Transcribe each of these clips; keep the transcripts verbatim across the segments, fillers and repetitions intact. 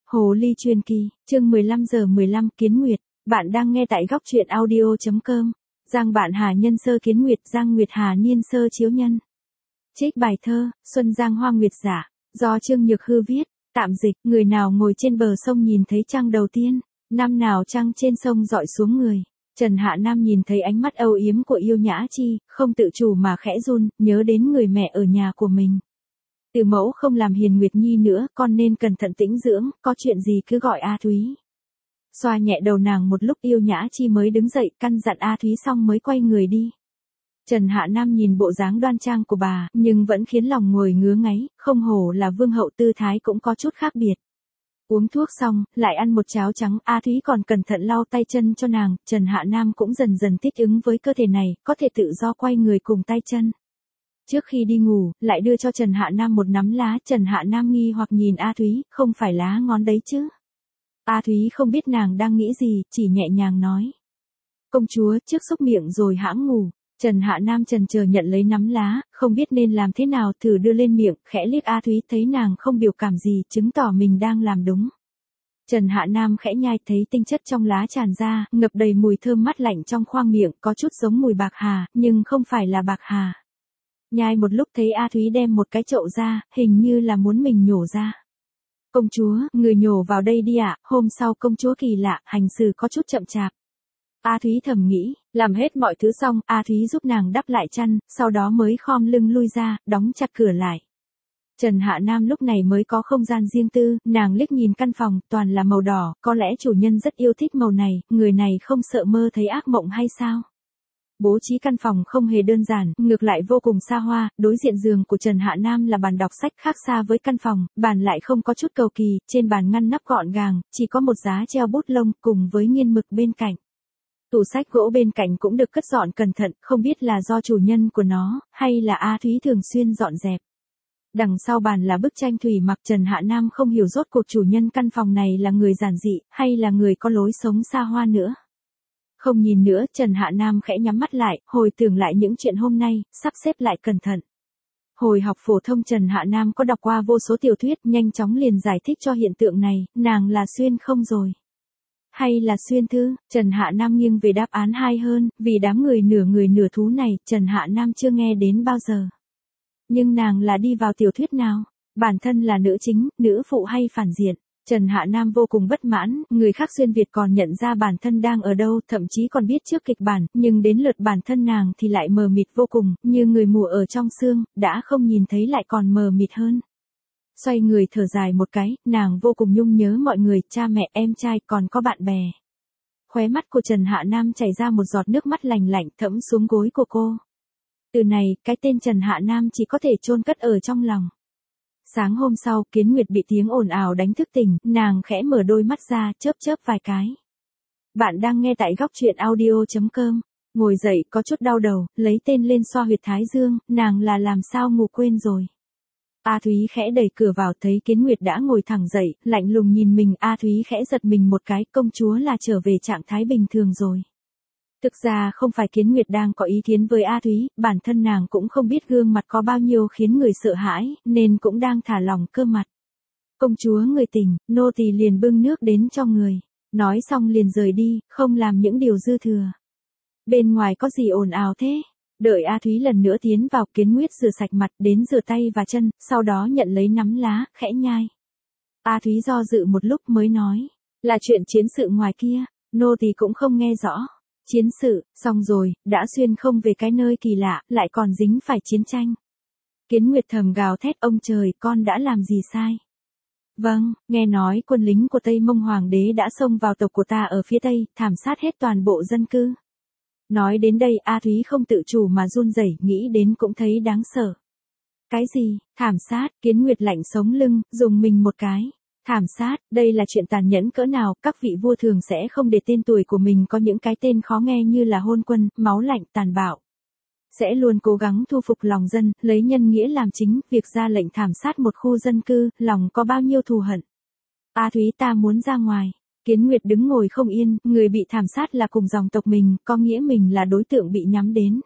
Hồ ly truyền kỳ, chương mười lăm giờ mười lăm Kiến Nguyệt, bạn đang nghe tại góc truyện audio chấm com. Giang Bạn Hà nhân sơ Kiến Nguyệt, Giang Nguyệt Hà niên sơ chiếu nhân. Trích bài thơ, Xuân Giang Hoa Nguyệt Giả, do Trương Nhược Hư viết, tạm dịch, người nào ngồi trên bờ sông nhìn thấy trăng đầu tiên, năm nào trăng trên sông dọi xuống người. Trần Hạ Nam nhìn thấy ánh mắt âu yếm của Yêu Nhã Chi, không tự chủ mà khẽ run, nhớ đến người mẹ ở nhà của mình. Từ mẫu không làm hiền Nguyệt Nhi nữa, con nên cẩn thận tĩnh dưỡng, có chuyện gì cứ gọi A Thúy. Xoa nhẹ đầu nàng một lúc Yêu Nhã Chi mới đứng dậy, căn dặn A Thúy xong mới quay người đi. Trần Hạ Nam nhìn bộ dáng đoan trang của bà, nhưng vẫn khiến lòng ngồi ngứa ngáy, không hổ là vương hậu, tư thái cũng có chút khác biệt. Uống thuốc xong, lại ăn một cháo trắng, A Thúy còn cẩn thận lau tay chân cho nàng, Trần Hạ Nam cũng dần dần thích ứng với cơ thể này, có thể tự do quay người cùng tay chân. Trước khi đi ngủ, lại đưa cho Trần Hạ Nam một nắm lá, Trần Hạ Nam nghi hoặc nhìn A Thúy, không phải lá ngón đấy chứ. A Thúy không biết nàng đang nghĩ gì, chỉ nhẹ nhàng nói. Công chúa, trước xúc miệng rồi hãng ngủ. Trần Hạ Nam chần chờ nhận lấy nắm lá, không biết nên làm thế nào, thử đưa lên miệng, khẽ liếc A Thúy, thấy nàng không biểu cảm gì, chứng tỏ mình đang làm đúng. Trần Hạ Nam khẽ nhai, thấy tinh chất trong lá tràn ra, ngập đầy mùi thơm mát lạnh trong khoang miệng, có chút giống mùi bạc hà, nhưng không phải là bạc hà. Nhai một lúc thấy A Thúy đem một cái chậu ra, hình như là muốn mình nhổ ra. Công chúa, người nhổ vào đây đi ạ, hôm sau công chúa kỳ lạ, hành xử có chút chậm chạp. A Thúy thầm nghĩ, làm hết mọi thứ xong, A Thúy giúp nàng đắp lại chăn, sau đó mới khom lưng lui ra, đóng chặt cửa lại. Trần Hạ Nam lúc này mới có không gian riêng tư, nàng liếc nhìn căn phòng, toàn là màu đỏ, có lẽ chủ nhân rất yêu thích màu này, người này không sợ mơ thấy ác mộng hay sao? Bố trí căn phòng không hề đơn giản, ngược lại vô cùng xa hoa, đối diện giường của Trần Hạ Nam là bàn đọc sách, khác xa với căn phòng, bàn lại không có chút cầu kỳ, trên bàn ngăn nắp gọn gàng, chỉ có một giá treo bút lông cùng với nghiên mực bên cạnh. Tủ sách gỗ bên cạnh cũng được cất dọn cẩn thận, không biết là do chủ nhân của nó, hay là A Thúy thường xuyên dọn dẹp. Đằng sau bàn là bức tranh thủy mặc, Trần Hạ Nam không hiểu rốt cuộc chủ nhân căn phòng này là người giản dị, hay là người có lối sống xa hoa nữa. Không nhìn nữa, Trần Hạ Nam khẽ nhắm mắt lại, hồi tưởng lại những chuyện hôm nay, sắp xếp lại cẩn thận. Hồi học phổ thông Trần Hạ Nam có đọc qua vô số tiểu thuyết, nhanh chóng liền giải thích cho hiện tượng này, nàng là xuyên không rồi. Hay là xuyên thư, Trần Hạ Nam nghiêng về đáp án hai hơn, vì đám người nửa người nửa thú này, Trần Hạ Nam chưa nghe đến bao giờ. Nhưng nàng là đi vào tiểu thuyết nào? Bản thân là nữ chính, nữ phụ hay phản diện? Trần Hạ Nam vô cùng bất mãn, người khác xuyên Việt còn nhận ra bản thân đang ở đâu, thậm chí còn biết trước kịch bản, nhưng đến lượt bản thân nàng thì lại mờ mịt vô cùng, như người mù ở trong sương, đã không nhìn thấy lại còn mờ mịt hơn. Xoay người thở dài một cái, nàng vô cùng nhung nhớ mọi người, cha mẹ, em trai, còn có bạn bè. Khóe mắt của Trần Hạ Nam chảy ra một giọt nước mắt lành lạnh thấm xuống gối của cô. Từ này, cái tên Trần Hạ Nam chỉ có thể chôn cất ở trong lòng. Sáng hôm sau, Kiến Nguyệt bị tiếng ồn ào đánh thức tỉnh, nàng khẽ mở đôi mắt ra, chớp chớp vài cái. Bạn đang nghe tại góc truyện audio chấm com. Ngồi dậy, có chút đau đầu, lấy tên lên xoa huyệt thái dương, nàng là làm sao ngủ quên rồi. A Thúy khẽ đẩy cửa vào, thấy Kiến Nguyệt đã ngồi thẳng dậy, lạnh lùng nhìn mình, A Thúy khẽ giật mình một cái, công chúa là trở về trạng thái bình thường rồi. Thực ra không phải Kiến Nguyệt đang có ý kiến với A Thúy, bản thân nàng cũng không biết gương mặt có bao nhiêu khiến người sợ hãi, nên cũng đang thả lỏng cơ mặt. Công chúa người tỉnh, nô tỳ liền bưng nước đến cho người. Nói xong liền rời đi, không làm những điều dư thừa. Bên ngoài có gì ồn ào thế? Đợi A Thúy lần nữa tiến vào, Kiến Nguyệt rửa sạch mặt, đến rửa tay và chân, sau đó nhận lấy nắm lá, khẽ nhai. A Thúy do dự một lúc mới nói, là chuyện chiến sự ngoài kia, nô tỳ cũng không nghe rõ. Chiến sự, xong rồi, đã xuyên không về cái nơi kỳ lạ, lại còn dính phải chiến tranh. Kiến Nguyệt thầm gào thét, ông trời, con đã làm gì sai? Vâng, nghe nói quân lính của Tây Mông Hoàng đế đã xông vào tộc của ta ở phía Tây, thảm sát hết toàn bộ dân cư. Nói đến đây, A Thúy không tự chủ mà run rẩy, nghĩ đến cũng thấy đáng sợ. Cái gì, thảm sát? Kiến Nguyệt lạnh sống lưng, dùng mình một cái. Thảm sát, đây là chuyện tàn nhẫn cỡ nào, các vị vua thường sẽ không để tên tuổi của mình có những cái tên khó nghe như là hôn quân, máu lạnh, tàn bạo. Sẽ luôn cố gắng thu phục lòng dân, lấy nhân nghĩa làm chính, việc ra lệnh thảm sát một khu dân cư, lòng có bao nhiêu thù hận. A Thúy, ta muốn ra ngoài. Kiến Nguyệt đứng ngồi không yên, người bị thảm sát là cùng dòng tộc mình, có nghĩa mình là đối tượng bị nhắm đến.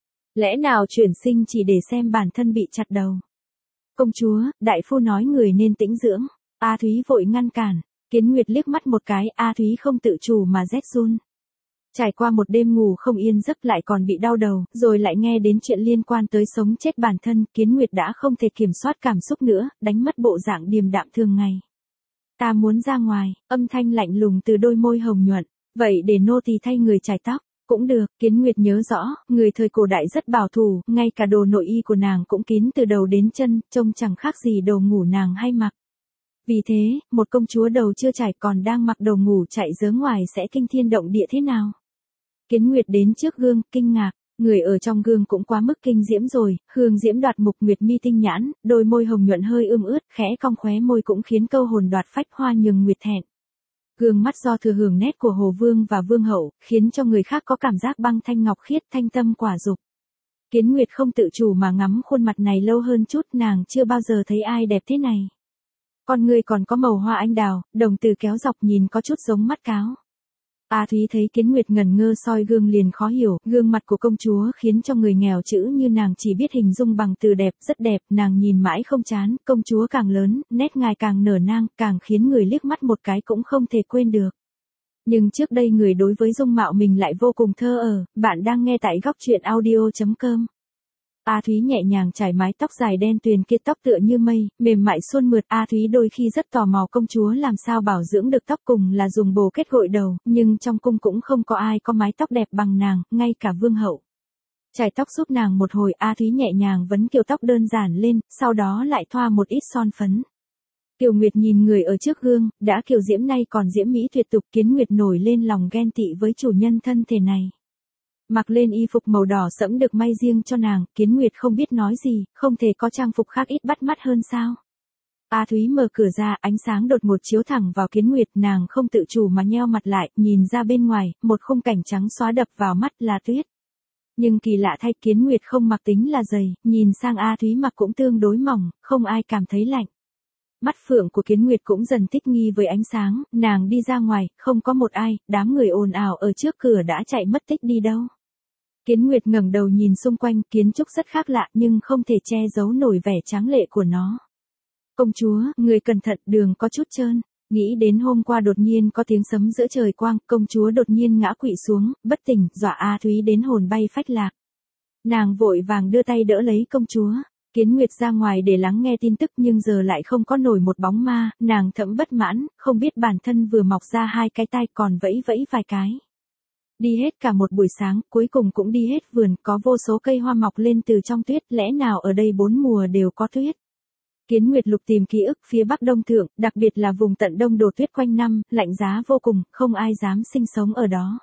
Lẽ nào chuyển sinh chỉ để xem bản thân bị chặt đầu? Công chúa, đại phu nói người nên tĩnh dưỡng. A Thúy vội ngăn cản. Kiến Nguyệt liếc mắt một cái, A Thúy không tự chủ mà rét run. Trải qua một đêm ngủ không yên giấc lại còn bị đau đầu, rồi lại nghe đến chuyện liên quan tới sống chết bản thân, Kiến Nguyệt đã không thể kiểm soát cảm xúc nữa, đánh mất bộ dạng điềm đạm thường ngày. Ta muốn ra ngoài, âm thanh lạnh lùng từ đôi môi hồng nhuận, vậy để nô tỳ thay người chải tóc. Cũng được, Kiến Nguyệt nhớ rõ, người thời cổ đại rất bảo thủ, ngay cả đồ nội y của nàng cũng kín từ đầu đến chân, trông chẳng khác gì đồ ngủ nàng hay mặc. Vì thế, một công chúa đầu chưa trải còn đang mặc đồ ngủ chạy dớ ngoài sẽ kinh thiên động địa thế nào? Kiến Nguyệt đến trước gương, kinh ngạc, người ở trong gương cũng quá mức kinh diễm rồi, hương diễm đoạt mục nguyệt mi tinh nhãn, đôi môi hồng nhuận hơi ưm ướt, khẽ cong khóe môi cũng khiến câu hồn đoạt phách hoa nhường nguyệt thẹn. Gương mắt do thừa hưởng nét của Hồ Vương và Vương hậu, khiến cho người khác có cảm giác băng thanh ngọc khiết, thanh tâm quả dục. Kiến Nguyệt không tự chủ mà ngắm khuôn mặt này lâu hơn chút, nàng chưa bao giờ thấy ai đẹp thế này. Con người còn có màu hoa anh đào, đồng tử kéo dọc nhìn có chút giống mắt cáo. A Thúy thấy Kiến Nguyệt ngẩn ngơ soi gương liền khó hiểu, gương mặt của công chúa khiến cho người nghèo chữ như nàng chỉ biết hình dung bằng từ đẹp, rất đẹp, nàng nhìn mãi không chán, công chúa càng lớn, nét ngài càng nở nang, càng khiến người liếc mắt một cái cũng không thể quên được. Nhưng trước đây người đối với dung mạo mình lại vô cùng thơ ở, bạn đang nghe tại góc truyện audio chấm com. A Thúy nhẹ nhàng chải mái tóc dài đen tuyền kia, tóc tựa như mây, mềm mại suôn mượt. A Thúy đôi khi rất tò mò công chúa làm sao bảo dưỡng được tóc, cùng là dùng bồ kết gội đầu, nhưng trong cung cũng không có ai có mái tóc đẹp bằng nàng, ngay cả vương hậu. Chải tóc giúp nàng một hồi, A Thúy nhẹ nhàng vấn kiểu tóc đơn giản lên, sau đó lại thoa một ít son phấn. Kiều Nguyệt nhìn người ở trước gương, đã kiều diễm nay còn diễm mỹ tuyệt tục. Kiến Nguyệt nổi lên lòng ghen tị với chủ nhân thân thể này. Mặc lên y phục màu đỏ sẫm được may riêng cho nàng, Kiến Nguyệt không biết nói gì, không thể có trang phục khác ít bắt mắt hơn sao. A Thúy mở cửa ra, ánh sáng đột ngột chiếu thẳng vào Kiến Nguyệt, nàng không tự chủ mà nheo mặt lại, nhìn ra bên ngoài, một khung cảnh trắng xóa đập vào mắt là tuyết. Nhưng kỳ lạ thay, Kiến Nguyệt không mặc tính là dày, nhìn sang A Thúy mặc cũng tương đối mỏng, không ai cảm thấy lạnh. Mắt phượng của Kiến Nguyệt cũng dần thích nghi với ánh sáng, nàng đi ra ngoài, không có một ai, đám người ồn ào ở trước cửa đã chạy mất tích đi đâu. Kiến Nguyệt ngẩng đầu nhìn xung quanh, kiến trúc rất khác lạ nhưng không thể che giấu nổi vẻ tráng lệ của nó. Công chúa, người cẩn thận, đường có chút trơn. Nghĩ đến hôm qua đột nhiên có tiếng sấm giữa trời quang, công chúa đột nhiên ngã quỵ xuống, bất tỉnh, dọa A Thúy đến hồn bay phách lạc. Nàng vội vàng đưa tay đỡ lấy công chúa. Kiến Nguyệt ra ngoài để lắng nghe tin tức nhưng giờ lại không có nổi một bóng ma, nàng thẫm bất mãn, không biết bản thân vừa mọc ra hai cái tai còn vẫy vẫy vài cái. Đi hết cả một buổi sáng, cuối cùng cũng đi hết vườn, có vô số cây hoa mọc lên từ trong tuyết, lẽ nào ở đây bốn mùa đều có tuyết. Kiến Nguyệt lục tìm ký ức phía Bắc Đông Thượng, đặc biệt là vùng tận đông đổ tuyết quanh năm, lạnh giá vô cùng, không ai dám sinh sống ở đó.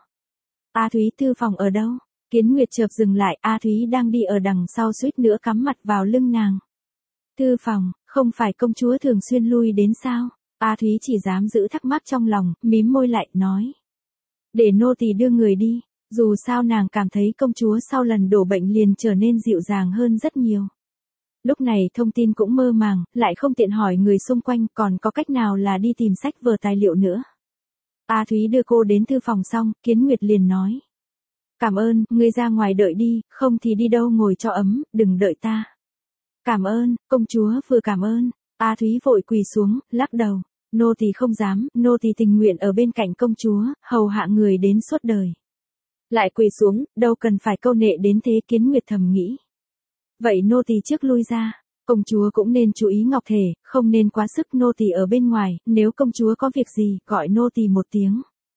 A Thúy, thư phòng ở đâu? Kiến Nguyệt chợt dừng lại, A Thúy đang đi ở đằng sau suýt nữa cắm mặt vào lưng nàng. Thư phòng, không phải công chúa thường xuyên lui đến sao? A Thúy chỉ dám giữ thắc mắc trong lòng, mím môi lại, nói. Để nô tỳ đưa người đi, dù sao nàng cảm thấy công chúa sau lần đổ bệnh liền trở nên dịu dàng hơn rất nhiều. Lúc này thông tin cũng mơ màng, lại không tiện hỏi người xung quanh, còn có cách nào là đi tìm sách vở tài liệu nữa. A Thúy đưa cô đến thư phòng xong, Kiến Nguyệt liền nói. Cảm ơn, ngươi ra ngoài đợi đi, không thì đi đâu ngồi cho ấm, đừng đợi ta. Cảm ơn, công chúa vừa cảm ơn. A Thúy vội quỳ xuống, lắc đầu. Nô tỳ không dám, nô tỳ tình nguyện ở bên cạnh công chúa, hầu hạ người đến suốt đời. Lại quỳ xuống, đâu cần phải câu nệ đến thế, Kiến Nguyệt thầm nghĩ. Vậy nô tỳ trước lui ra, công chúa cũng nên chú ý ngọc thể, không nên quá sức, nô tỳ ở bên ngoài, nếu công chúa có việc gì, gọi nô tỳ một tiếng.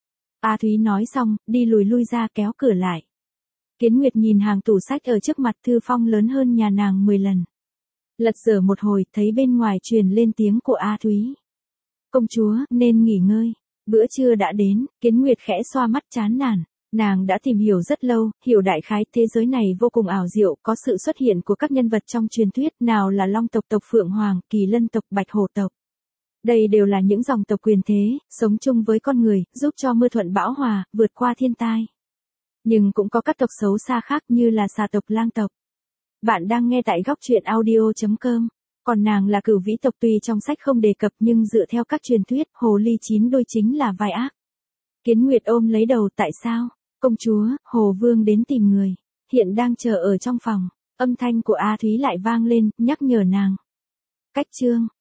A Thúy nói xong, đi lùi lui ra kéo cửa lại. Kiến Nguyệt nhìn hàng tủ sách ở trước mặt, thư phong lớn hơn nhà nàng mười lần. Lật dở một hồi, thấy bên ngoài truyền lên tiếng của A Thúy. Công chúa, nên nghỉ ngơi. Bữa trưa đã đến, Kiến Nguyệt khẽ xoa mắt chán nản. Nàng đã tìm hiểu rất lâu, hiểu đại khái thế giới này vô cùng ảo diệu, có sự xuất hiện của các nhân vật trong truyền thuyết, nào là Long tộc, tộc Phượng Hoàng, Kỳ Lân tộc, Bạch Hổ tộc. Đây đều là những dòng tộc quyền thế, sống chung với con người, giúp cho mưa thuận bão hòa, vượt qua thiên tai. Nhưng cũng có các tộc xấu xa khác như là xà tộc, lang tộc. Bạn đang nghe tại góc truyện audio chấm com. Còn nàng là Cửu Vĩ tộc, tuy trong sách không đề cập nhưng dựa theo các truyền thuyết, hồ ly chín đôi chính là vai ác. Kiến Nguyệt ôm lấy đầu, tại sao? Công chúa, Hồ Vương đến tìm người, hiện đang chờ ở trong phòng. Âm thanh của A Thúy lại vang lên, nhắc nhở nàng. Cách chương